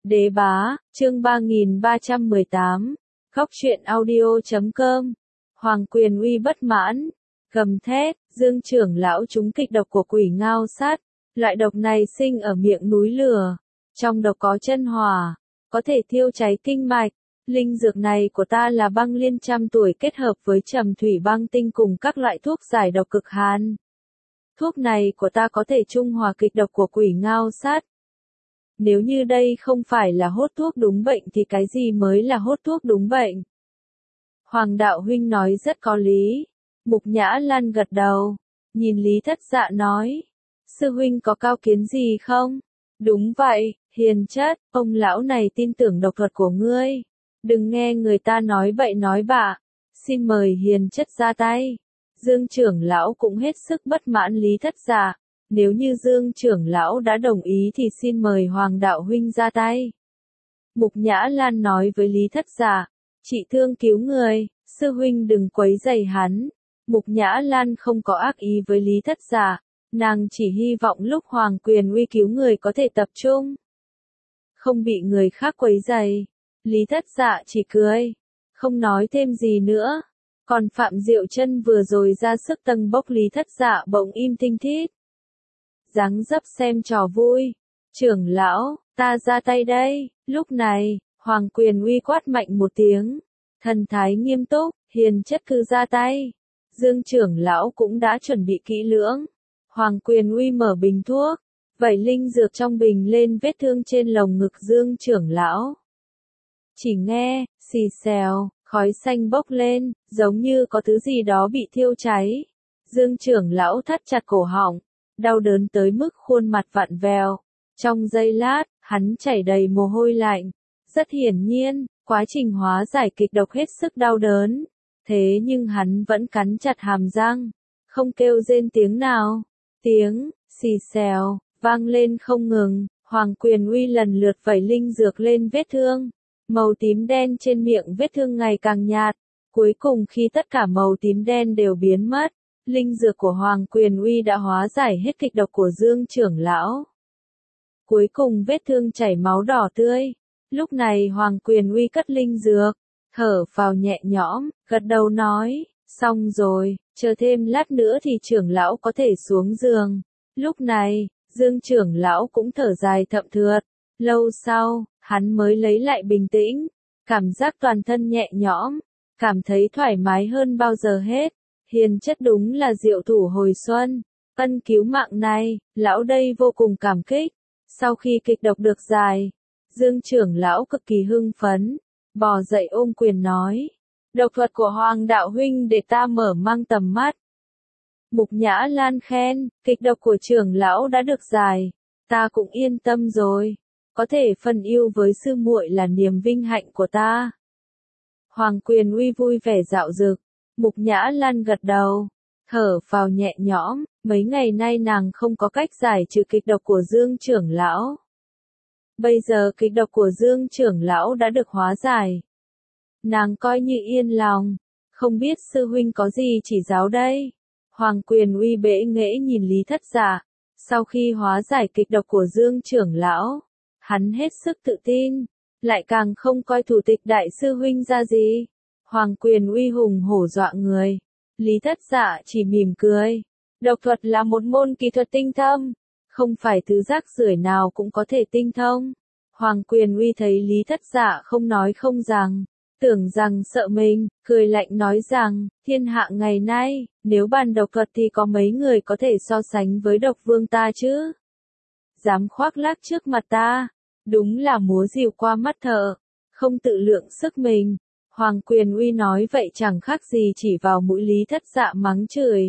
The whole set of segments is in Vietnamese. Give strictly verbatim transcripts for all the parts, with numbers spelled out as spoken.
Đế bá, chương ba nghìn ba trăm mười tám, Góc truyện audio chấm com. Hoàng Quyền Uy bất mãn, gầm thét, Dương trưởng lão trúng kịch độc của quỷ ngao sát. Loại độc này sinh ở miệng núi lửa, trong độc có chân hỏa, có thể thiêu cháy kinh mạch. Linh dược này của ta là băng liên trăm tuổi kết hợp với trầm thủy băng tinh cùng các loại thuốc giải độc cực hàn. Thuốc này của ta có thể trung hòa kịch độc của quỷ ngao sát. Nếu như đây không phải là hốt thuốc đúng bệnh thì cái gì mới là hốt thuốc đúng bệnh? Hoàng đạo huynh nói rất có lý. Mục Nhã Lan gật đầu, nhìn Lý Thất Dạ nói. Sư huynh có cao kiến gì không? Đúng vậy, hiền chất, ông lão này tin tưởng độc thuật của ngươi. Đừng nghe người ta nói bậy nói bạ. Xin mời hiền chất ra tay. Dương trưởng lão cũng hết sức bất mãn Lý Thất Dạ. Nếu như Dương trưởng lão đã đồng ý thì xin mời Hoàng đạo huynh ra tay. Mục Nhã Lan nói với Lý Thất Dạ, chị thương cứu người, sư huynh đừng quấy rầy hắn. Mục Nhã Lan không có ác ý với Lý Thất Dạ, nàng chỉ hy vọng lúc Hoàng Quyền Uy cứu người có thể tập trung, không bị người khác quấy rầy. Lý Thất Dạ chỉ cười, không nói thêm gì nữa. Còn Phạm Diệu Chân vừa rồi ra sức tâng bốc Lý Thất Dạ bỗng im thinh thít. Dáng dấp xem trò vui. Trưởng lão, ta ra tay đây. Lúc này, Hoàng Quyền Uy quát mạnh một tiếng. Thần thái nghiêm túc, hiền chất cứ ra tay. Dương trưởng lão cũng đã chuẩn bị kỹ lưỡng. Hoàng Quyền Uy mở bình thuốc, vẩy linh dược trong bình lên vết thương trên lồng ngực Dương trưởng lão. Chỉ nghe, xì xèo, khói xanh bốc lên, giống như có thứ gì đó bị thiêu cháy. Dương trưởng lão thắt chặt cổ họng, đau đớn tới mức khuôn mặt vặn vẹo. Trong giây lát, hắn chảy đầy mồ hôi lạnh. Rất hiển nhiên, quá trình hóa giải kịch độc hết sức đau đớn. Thế nhưng hắn vẫn cắn chặt hàm răng, không kêu rên tiếng nào. Tiếng, xì xèo, vang lên không ngừng. Hoàng Quyền Uy lần lượt vẩy linh dược lên vết thương. Màu tím đen trên miệng vết thương ngày càng nhạt. Cuối cùng khi tất cả màu tím đen đều biến mất, linh dược của Hoàng Quyền Uy đã hóa giải hết kịch độc của Dương trưởng lão. Cuối cùng vết thương chảy máu đỏ tươi. Lúc này Hoàng Quyền Uy cất linh dược, thở phào nhẹ nhõm, gật đầu nói, xong rồi, chờ thêm lát nữa thì trưởng lão có thể xuống giường. Lúc này, Dương trưởng lão cũng thở dài thậm thượt. Lâu sau, hắn mới lấy lại bình tĩnh, cảm giác toàn thân nhẹ nhõm, cảm thấy thoải mái hơn bao giờ hết. Hiền chất đúng là diệu thủ hồi xuân, ân cứu mạng này, lão đây vô cùng cảm kích. Sau khi kịch độc được giải, Dương trưởng lão cực kỳ hưng phấn, bò dậy ôm quyền nói, độc thuật của Hoàng đạo huynh để ta mở mang tầm mắt. Mục Nhã Lan khen, kịch độc của trưởng lão đã được giải, ta cũng yên tâm rồi, có thể phân ưu với sư muội là niềm vinh hạnh của ta. Hoàng Quyền Uy vui vẻ dạo dực. Mục Nhã Lan gật đầu, thở phào nhẹ nhõm, mấy ngày nay nàng không có cách giải trừ kịch độc của Dương trưởng lão. Bây giờ kịch độc của Dương trưởng lão đã được hóa giải. Nàng coi như yên lòng, không biết sư huynh có gì chỉ giáo đây. Hoàng Quyền Uy bẽ nghễ nhìn Lý Thất Dạ, sau khi hóa giải kịch độc của Dương trưởng lão, hắn hết sức tự tin, lại càng không coi thủ tịch đại sư huynh ra gì. Hoàng Quyền Uy hùng hổ dọa người. Lý Thất Dạ chỉ mỉm cười. Độc thuật là một môn kỳ thuật tinh thâm, không phải thứ rác rưởi nào cũng có thể tinh thông. Hoàng Quyền Uy thấy Lý Thất Dạ không nói không rằng, tưởng rằng sợ mình, cười lạnh nói rằng, thiên hạ ngày nay, nếu bàn độc thuật thì có mấy người có thể so sánh với độc vương ta chứ? Dám khoác lác trước mặt ta, đúng là múa rìu qua mắt thợ, không tự lượng sức mình. Hoàng Quyền Uy nói vậy chẳng khác gì chỉ vào mũi Lý Thất Dạ mắng chửi.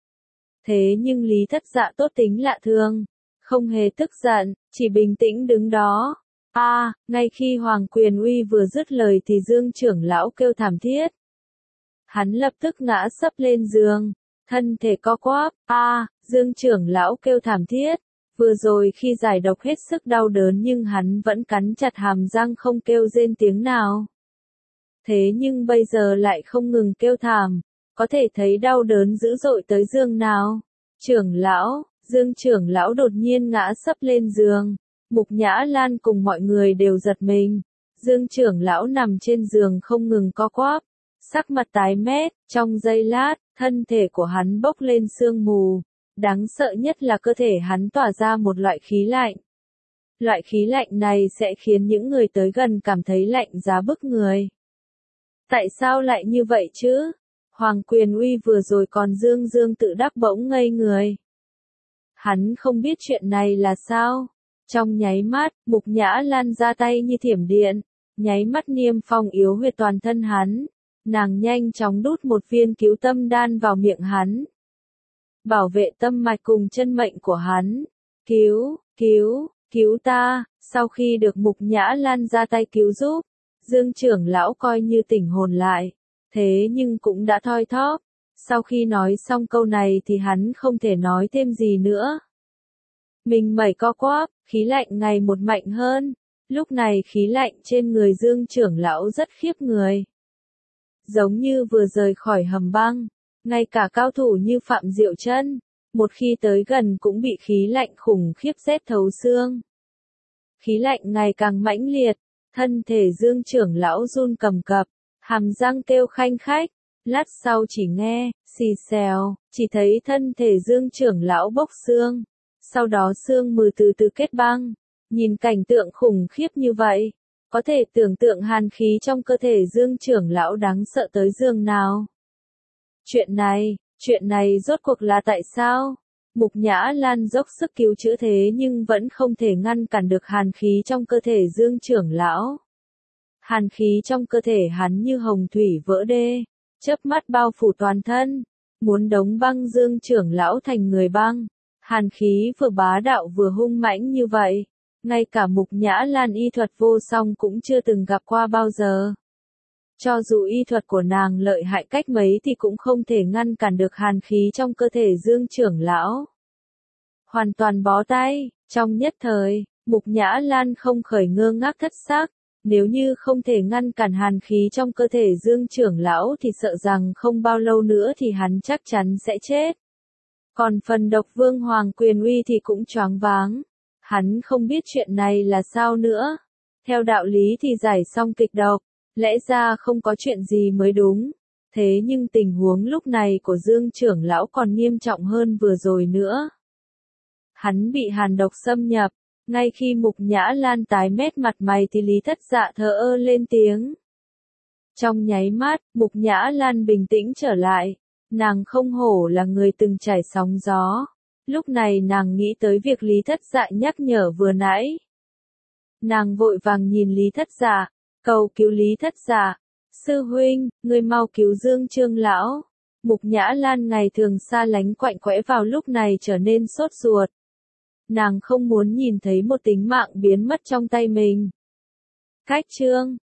Thế nhưng Lý Thất Dạ tốt tính lạ thường, không hề tức giận, chỉ bình tĩnh đứng đó. A, à, ngay khi Hoàng Quyền Uy vừa dứt lời thì Dương trưởng lão kêu thảm thiết. Hắn lập tức ngã sấp lên giường, thân thể co quắp. A, à, Dương trưởng lão kêu thảm thiết. Vừa rồi khi giải độc hết sức đau đớn nhưng hắn vẫn cắn chặt hàm răng không kêu rên tiếng nào. Thế nhưng bây giờ lại không ngừng kêu thảm, có thể thấy đau đớn dữ dội tới giường nào. Trưởng lão, Dương trưởng lão đột nhiên ngã sấp lên giường, Mục Nhã Lan cùng mọi người đều giật mình. Dương trưởng lão nằm trên giường không ngừng co quắp, sắc mặt tái mét, trong giây lát, thân thể của hắn bốc lên sương mù. Đáng sợ nhất là cơ thể hắn tỏa ra một loại khí lạnh. Loại khí lạnh này sẽ khiến những người tới gần cảm thấy lạnh giá bức người. Tại sao lại như vậy chứ? Hoàng Quyền Uy vừa rồi còn dương dương tự đắc bỗng ngây người. Hắn không biết chuyện này là sao. Trong nháy mắt, Mục Nhã Lan ra tay như thiểm điện, nháy mắt niêm phong yếu huyệt toàn thân hắn. Nàng nhanh chóng đút một viên cứu tâm đan vào miệng hắn. Bảo vệ tâm mạch cùng chân mệnh của hắn. Cứu, cứu, cứu ta. Sau khi được Mục Nhã Lan ra tay cứu giúp, Dương trưởng lão coi như tỉnh hồn lại. Thế nhưng cũng đã thoi thóp. Sau khi nói xong câu này thì hắn không thể nói thêm gì nữa. Mình mẩy co quắp, khí lạnh ngày một mạnh hơn. Lúc này khí lạnh trên người Dương trưởng lão rất khiếp người. Giống như vừa rời khỏi hầm băng. Ngay cả cao thủ như Phạm Diệu Chân, một khi tới gần cũng bị khí lạnh khủng khiếp rét thấu xương. Khí lạnh ngày càng mãnh liệt, thân thể Dương trưởng lão run cầm cập, hàm răng kêu khanh khách. Lát sau chỉ nghe, xì xèo, chỉ thấy thân thể Dương trưởng lão bốc xương. Sau đó xương mù từ từ kết băng. Nhìn cảnh tượng khủng khiếp như vậy, có thể tưởng tượng hàn khí trong cơ thể Dương trưởng lão đáng sợ tới giường nào. Chuyện này, chuyện này rốt cuộc là tại sao? Mục Nhã Lan dốc sức cứu chữa thế nhưng vẫn không thể ngăn cản được hàn khí trong cơ thể Dương trưởng lão. Hàn khí trong cơ thể hắn như hồng thủy vỡ đê, chớp mắt bao phủ toàn thân, muốn đóng băng Dương trưởng lão thành người băng. Hàn khí vừa bá đạo vừa hung mãnh như vậy, ngay cả Mục Nhã Lan y thuật vô song cũng chưa từng gặp qua bao giờ. Cho dù y thuật của nàng lợi hại cách mấy thì cũng không thể ngăn cản được hàn khí trong cơ thể Dương trưởng lão. Hoàn toàn bó tay, trong nhất thời, Mục Nhã Lan không khởi ngơ ngác thất xác, nếu như không thể ngăn cản hàn khí trong cơ thể Dương trưởng lão thì sợ rằng không bao lâu nữa thì hắn chắc chắn sẽ chết. Còn phần Độc Vương Hoàng Quyền Uy thì cũng choáng váng, hắn không biết chuyện này là sao nữa. Theo đạo lý thì giải xong kịch độc, lẽ ra không có chuyện gì mới đúng. Thế nhưng tình huống lúc này của Dương trưởng lão còn nghiêm trọng hơn vừa rồi nữa. Hắn bị hàn độc xâm nhập, ngay khi Mục Nhã Lan tái mét mặt mày thì Lý Thất Dạ thờ ơ lên tiếng. Trong nháy mắt, Mục Nhã Lan bình tĩnh trở lại, nàng không hổ là người từng trải sóng gió. Lúc này nàng nghĩ tới việc Lý Thất Dạ nhắc nhở vừa nãy. Nàng vội vàng nhìn Lý Thất Dạ, cầu cứu Lý Thất Dạ. Sư huynh, người mau cứu Dương Trương lão. Mục Nhã Lan ngày thường xa lánh quạnh quẽ vào lúc này trở nên sốt ruột. Nàng không muốn nhìn thấy một tính mạng biến mất trong tay mình. Cách chương